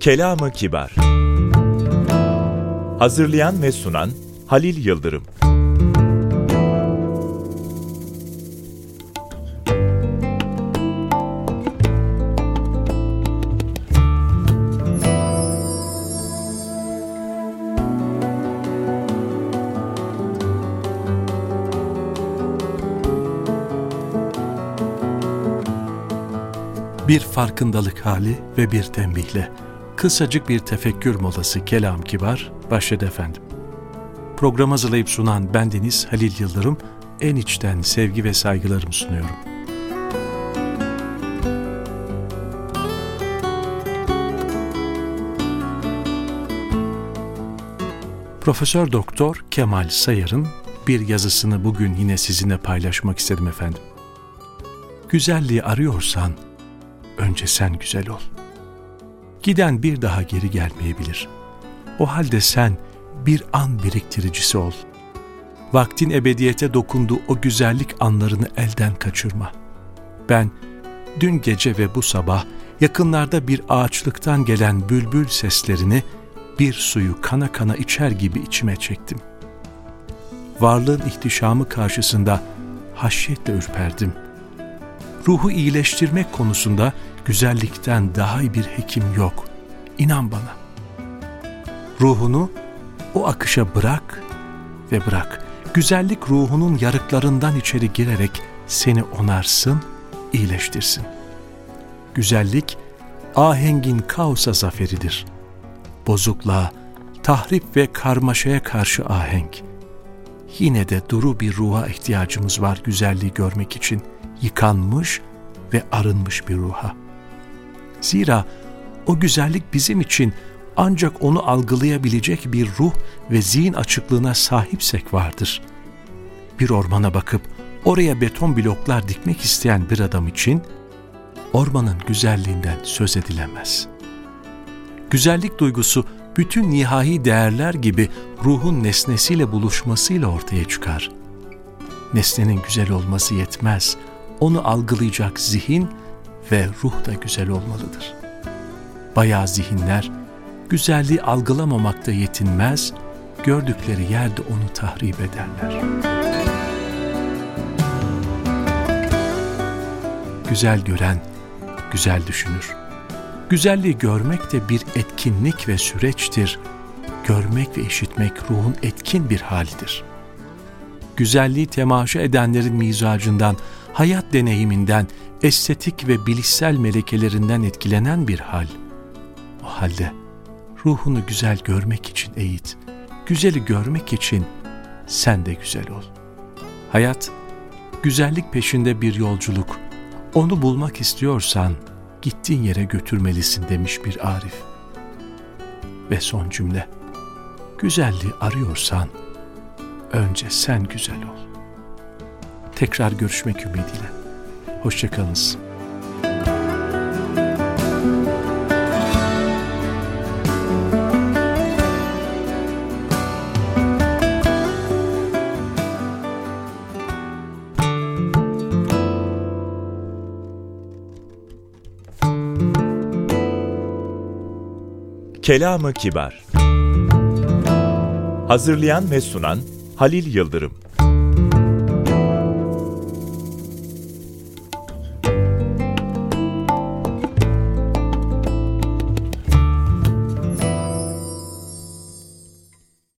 Kelam-ı Kibar. Hazırlayan ve sunan Halil Yıldırım. Bir farkındalık hali ve bir tembihle, kısacık bir tefekkür molası Kelam-ı Kibar başladı efendim. Programı hazırlayıp sunan bendeniz Halil Yıldırım, en içten sevgi ve saygılarımı sunuyorum. Profesör Doktor Kemal Sayar'ın bir yazısını bugün yine sizinle paylaşmak istedim efendim. Güzelliği arıyorsan, önce sen güzel ol. Giden bir daha geri gelmeyebilir. O halde sen bir an biriktiricisi ol. Vaktin ebediyete dokunduğu o güzellik anlarını elden kaçırma. Ben dün gece ve bu sabah yakınlarda bir ağaçlıktan gelen bülbül seslerini bir suyu kana kana içer gibi içime çektim. Varlığın ihtişamı karşısında haşyetle ürperdim. Ruhu iyileştirmek konusunda güzellikten daha iyi bir hekim yok. İnan bana. Ruhunu o akışa bırak ve bırak. Güzellik ruhunun yarıklarından içeri girerek seni onarsın, iyileştirsin. Güzellik ahengin kaosa zaferidir. Bozukluğa, tahrip ve karmaşaya karşı ahenk. Yine de duru bir ruha ihtiyacımız var güzelliği görmek için. Yıkanmış ve arınmış bir ruha. Zira o güzellik bizim için ancak onu algılayabilecek bir ruh ve zihin açıklığına sahipsek vardır. Bir ormana bakıp oraya beton bloklar dikmek isteyen bir adam için ormanın güzelliğinden söz edilemez. Güzellik duygusu bütün nihai değerler gibi ruhun nesnesiyle buluşmasıyla ortaya çıkar. Nesnenin güzel olması yetmez. Onu algılayacak zihin ve ruh da güzel olmalıdır. Bayağı zihinler güzelliği algılamamakta yetinmez, gördükleri yerde onu tahrip ederler. Güzel gören, güzel düşünür. Güzelliği görmek de bir etkinlik ve süreçtir. Görmek ve işitmek ruhun etkin bir halidir. Güzelliği temaşa edenlerin mizacından, hayat deneyiminden, estetik ve bilişsel melekelerinden etkilenen bir hal. O halde ruhunu güzel görmek için eğit, güzeli görmek için sen de güzel ol. Hayat, güzellik peşinde bir yolculuk. Onu bulmak istiyorsan gittiğin yere götürmelisin demiş bir arif. Ve son cümle, güzelliği arıyorsan önce sen güzel ol. Tekrar görüşmek ümidiyle. Hoşça kalınız. Kelam-ı Kibar. Hazırlayan ve sunan Halil Yıldırım.